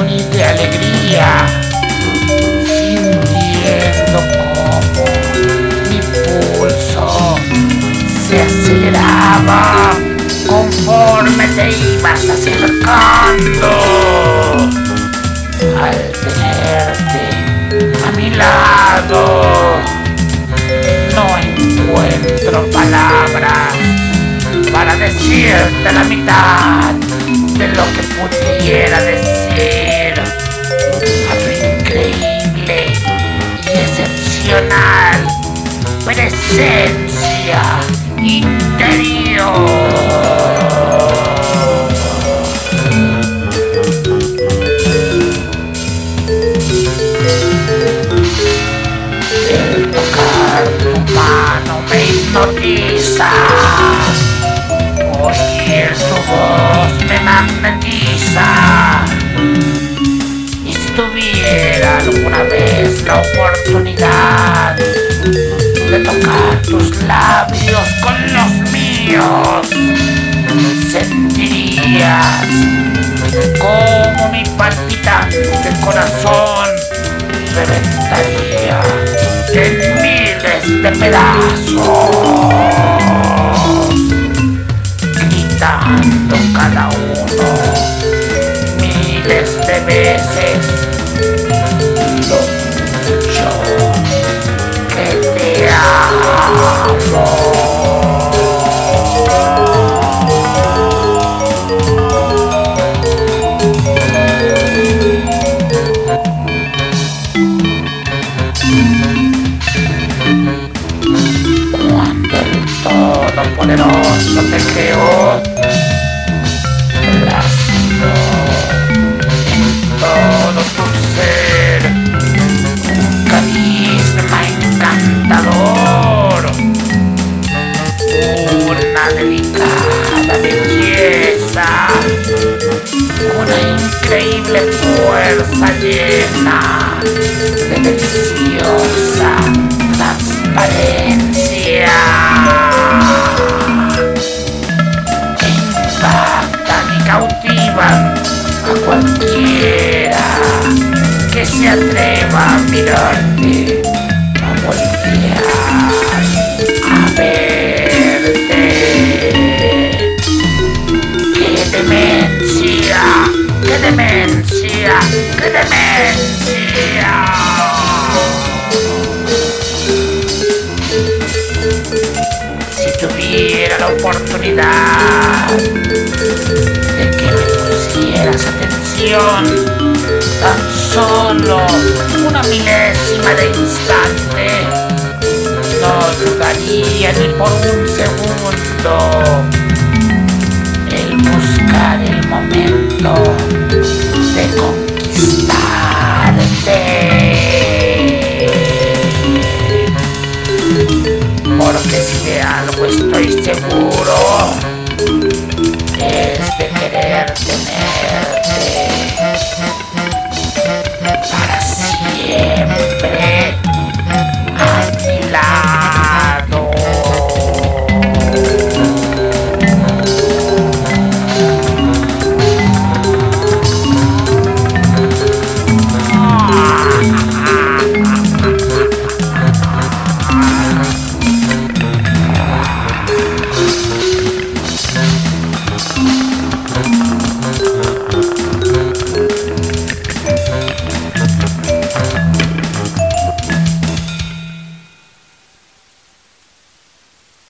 y de alegría, sintiendo cómo mi pulso se aceleraba conforme te ibas acercando. Al tenerte a mi lado, no encuentro palabras para decirte la mitad de lo que pudiera decir a tu increíble y excepcional presencia interior. El tocar tu mano me hipnotiza, oír tu voz me magnetiza. Y si tuviera alguna vez la oportunidad de tocar tus labios con los míos, sentirías como mi palpitante corazón reventaría en miles de pedazos, gritando cada uno miles de veces lo mucho que te amo. Cuando el Todopoderoso te creó, plasmó en todo tu ser un carisma encantador, una delicada belleza, una increíble fuerza llena de deliciosa transparencia, que impactan y cautivan a cualquiera que se atreva a mirarte, a voltear, a verte. ¡Qué demencia! ¡Qué demencia! ¡Qué demencia! Si tuviera la oportunidad de que me pusieras atención tan solo una milésima de instante, no dudaría ni por un segundo en buscar el momento de conquistar